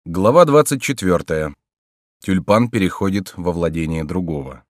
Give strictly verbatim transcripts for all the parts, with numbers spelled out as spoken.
Глава двадцать четвёртая. Тюльпан переходит во владение другого.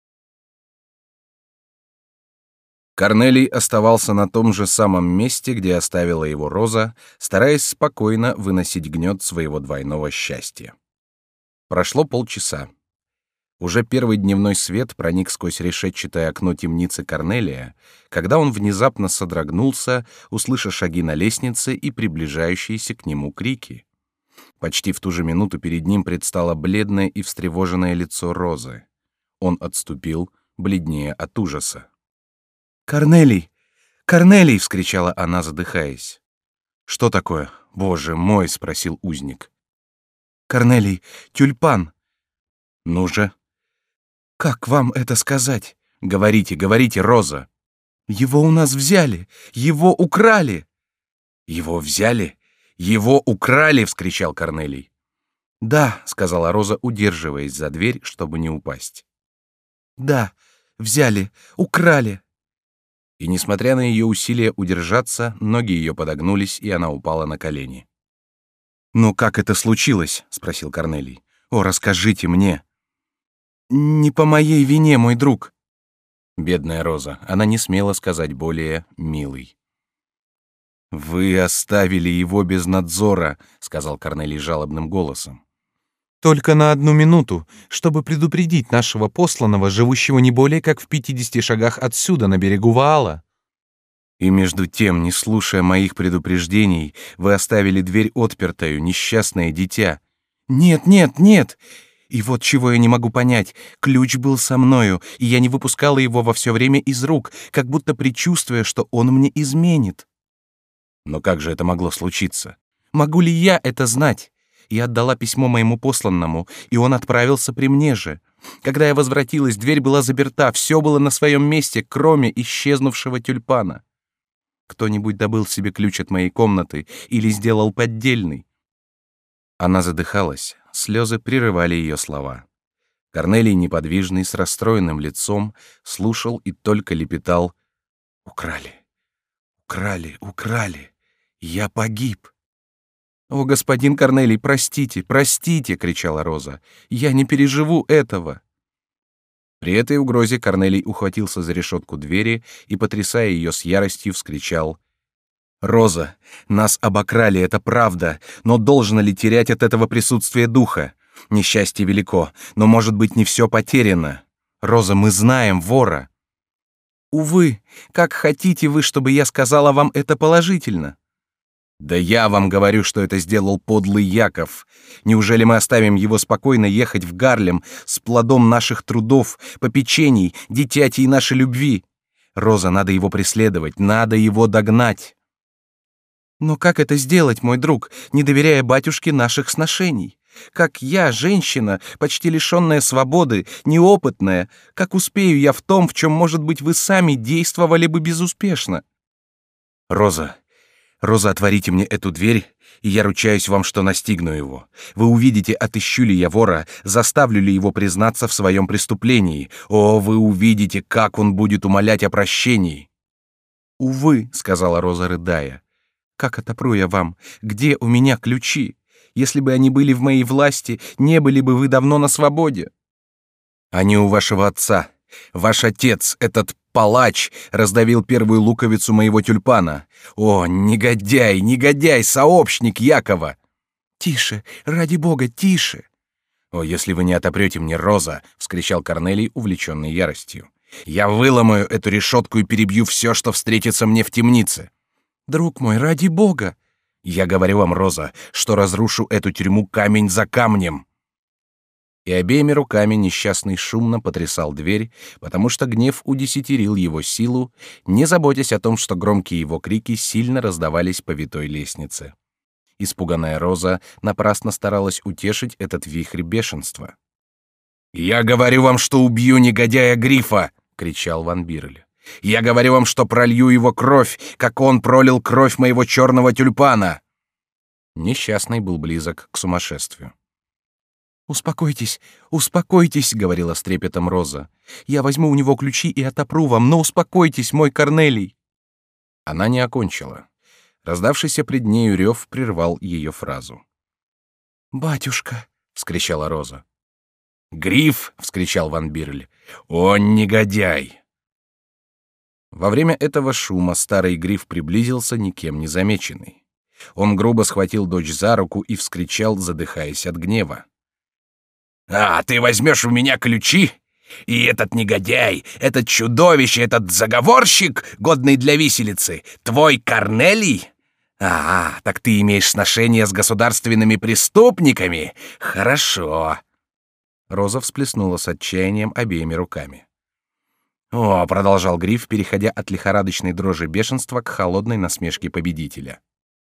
Корнелий оставался на том же самом месте, где оставила его Роза, стараясь спокойно выносить гнет своего двойного счастья. Прошло полчаса. Уже первый дневной свет проник сквозь решетчатое окно темницы Корнелия, когда он внезапно содрогнулся, услыша шаги на лестнице и приближающиеся к нему крики. Почти в ту же минуту перед ним предстало бледное и встревоженное лицо Розы. Он отступил, бледнее от ужаса. «Корнелий! Корнелий!» — вскричала она, задыхаясь. «Что такое? Боже мой!» — спросил узник. «Корнелий, тюльпан!» «Ну же!» «Как вам это сказать? Говорите, говорите, Роза!» «Его у нас взяли! Его украли!» «Его взяли? Его украли!» — вскричал Корнелий. «Да», — сказала Роза, удерживаясь за дверь, чтобы не упасть. «Да, взяли, украли». И, несмотря на ее усилия удержаться, ноги ее подогнулись, и она упала на колени. «Ну как это случилось?» — спросил Корнелий. «О, расскажите мне». «Не по моей вине, мой друг». Бедная Роза, она не смела сказать более «милый». «Вы оставили его без надзора», — сказал Корнелий жалобным голосом. «Только на одну минуту, чтобы предупредить нашего посланного, живущего не более как в пятидесяти шагах отсюда, на берегу Ваала». «И между тем, не слушая моих предупреждений, вы оставили дверь отпертою, несчастное дитя». «Нет, нет, нет! И вот чего я не могу понять. Ключ был со мною, и я не выпускала его во все время из рук, как будто предчувствуя, что он мне изменит». «Но как же это могло случиться?» «Могу ли я это знать? Я отдала письмо моему посланному, и он отправился при мне же. Когда я возвратилась, дверь была заперта, все было на своем месте, кроме исчезнувшего тюльпана. Кто-нибудь добыл себе ключ от моей комнаты или сделал поддельный». Она задыхалась, слезы прерывали ее слова. Корнелий, неподвижный, с расстроенным лицом, слушал и только лепетал: «Украли, украли, украли, я погиб». «О, господин Корнелий, простите, простите!» — кричала Роза. «Я не переживу этого!» При этой угрозе Корнелий ухватился за решетку двери и, потрясая ее с яростью, вскричал: «Роза, нас обокрали, это правда, но должно ли терять от этого присутствие духа? Несчастье велико, но, может быть, не все потеряно. Роза, мы знаем вора». «Увы, как хотите вы, чтобы я сказала вам это положительно?» «Да я вам говорю, что это сделал подлый Яков. Неужели мы оставим его спокойно ехать в Гарлем с плодом наших трудов, попечений, дитятей нашей любви? Роза, надо его преследовать, надо его догнать». «Но как это сделать, мой друг, не доверяя батюшке наших сношений? Как я, женщина, почти лишенная свободы, неопытная, как успею я в том, в чем, может быть, вы сами действовали бы безуспешно?» «Роза, Роза, отворите мне эту дверь, и я ручаюсь вам, что настигну его. Вы увидите, отыщу ли я вора, заставлю ли его признаться в своем преступлении. О, вы увидите, как он будет умолять о прощении». «Увы», — сказала Роза, рыдая, — «как отопру я вам? Где у меня ключи? Если бы они были в моей власти, не были бы вы давно на свободе». «Они у вашего отца. Ваш отец, этот палач, раздавил первую луковицу моего тюльпана. О, негодяй, негодяй, сообщник Якова!» «Тише, ради бога, тише!» «О, если вы не отопрете мне, Роза!» — вскричал Корнелий, увлеченный яростью. «Я выломаю эту решетку и перебью все, что встретится мне в темнице!» «Друг мой, ради бога!» «Я говорю вам, Роза, что разрушу эту тюрьму камень за камнем!» И обеими руками несчастный шумно потрясал дверь, потому что гнев удесятерил его силу, не заботясь о том, что громкие его крики сильно раздавались по витой лестнице. Испуганная Роза напрасно старалась утешить этот вихрь бешенства. «Я говорю вам, что убью негодяя Грифа!» — кричал Ван Бирль. «Я говорю вам, что пролью его кровь, как он пролил кровь моего черного тюльпана!» Несчастный был близок к сумасшествию. «Успокойтесь, успокойтесь», — говорила с трепетом Роза. «Я возьму у него ключи и отопру вам, но успокойтесь, мой Корнелий». Она не окончила. Раздавшийся пред нею рев прервал ее фразу. «Батюшка!» — вскричала Роза. «Гриф!» — вскричал Ван Бирль. «О, негодяй!» Во время этого шума старый Гриф приблизился, никем не замеченный. Он грубо схватил дочь за руку и вскричал, задыхаясь от гнева: «А, ты возьмешь у меня ключи? И этот негодяй, этот чудовище, этот заговорщик, годный для виселицы, твой Корнелий? А, так ты имеешь сношение с государственными преступниками? Хорошо!» Роза всплеснула с отчаянием обеими руками. «О», — продолжал Гриф, переходя от лихорадочной дрожи бешенства к холодной насмешке победителя.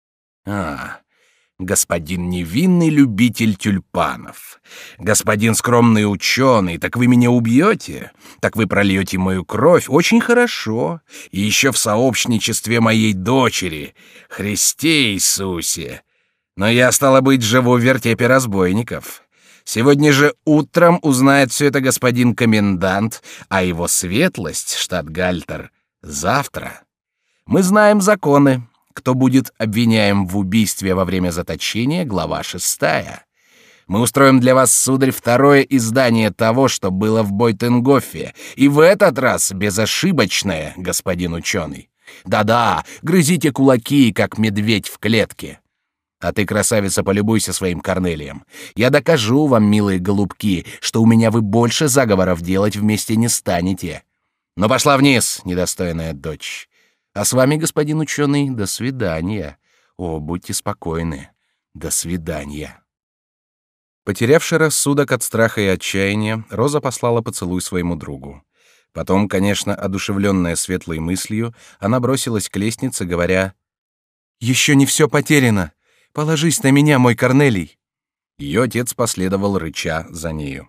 «А, господин невинный любитель тюльпанов, господин скромный ученый, так вы меня убьете? Так вы прольете мою кровь? Очень хорошо. И еще в сообщничестве моей дочери. Христе Иисусе! Но я, стало быть, живу в вертепе разбойников. Сегодня же утром узнает все это господин комендант, а его светлость, штатгальтер, завтра. Мы знаем законы. Кто будет обвиняем в убийстве во время заточения, глава шестая. Мы устроим для вас, сударь, второе издание того, что было в Бойтенгофе, и в этот раз безошибочное, господин ученый. Да-да, грызите кулаки, как медведь в клетке. А ты, красавица, полюбуйся своим Корнелием. Я докажу вам, милые голубки, что у меня вы больше заговоров делать вместе не станете. Но пошла вниз, недостойная дочь. А с вами, господин ученый, до свидания. О, будьте спокойны. До свидания». Потерявши рассудок от страха и отчаяния, Роза послала поцелуй своему другу. Потом, конечно, одушевленная светлой мыслью, она бросилась к лестнице, говоря: «Еще не все потеряно. Положись на меня, мой Корнелий». Ее отец последовал, рыча, за нею.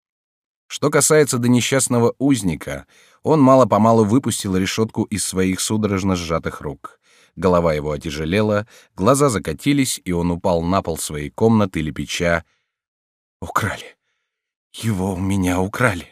Что касается до несчастного узника, он мало-помалу выпустил решетку из своих судорожно сжатых рук. Голова его отяжелела, глаза закатились, и он упал на пол своей комнаты, лепеча: «Украли! Его у меня украли!»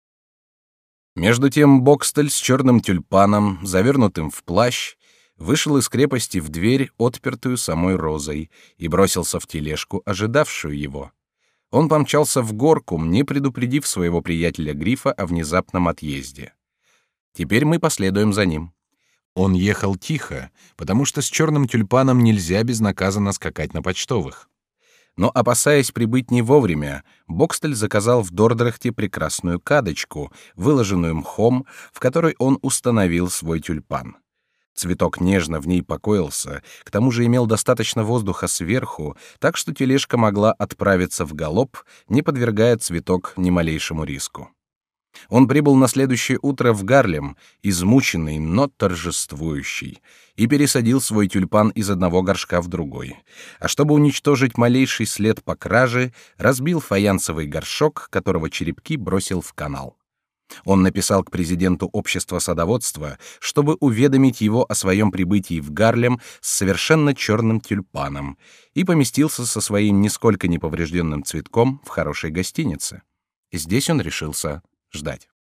Между тем Бокстель с черным тюльпаном, завернутым в плащ, вышел из крепости в дверь, отпертую самой Розой, и бросился в тележку, ожидавшую его. Он помчался в Горкум, не предупредив своего приятеля Грифа о внезапном отъезде. Теперь мы последуем за ним. Он ехал тихо, потому что с черным тюльпаном нельзя безнаказанно скакать на почтовых. Но, опасаясь прибыть не вовремя, Бокстель заказал в Дордрахте прекрасную кадочку, выложенную мхом, в которой он установил свой тюльпан. Цветок нежно в ней покоился, к тому же имел достаточно воздуха сверху, так что тележка могла отправиться в галоп, не подвергая цветок ни малейшему риску. Он прибыл на следующее утро в Гарлем, измученный, но торжествующий, и пересадил свой тюльпан из одного горшка в другой, а чтобы уничтожить малейший след по краже, разбил фаянсовый горшок, которого черепки бросил в канал. Он написал к президенту общества садоводства, чтобы уведомить его о своем прибытии в Гарлем с совершенно черным тюльпаном, и поместился со своим нисколько не поврежденным цветком в хорошей гостинице. Здесь он решился ждать.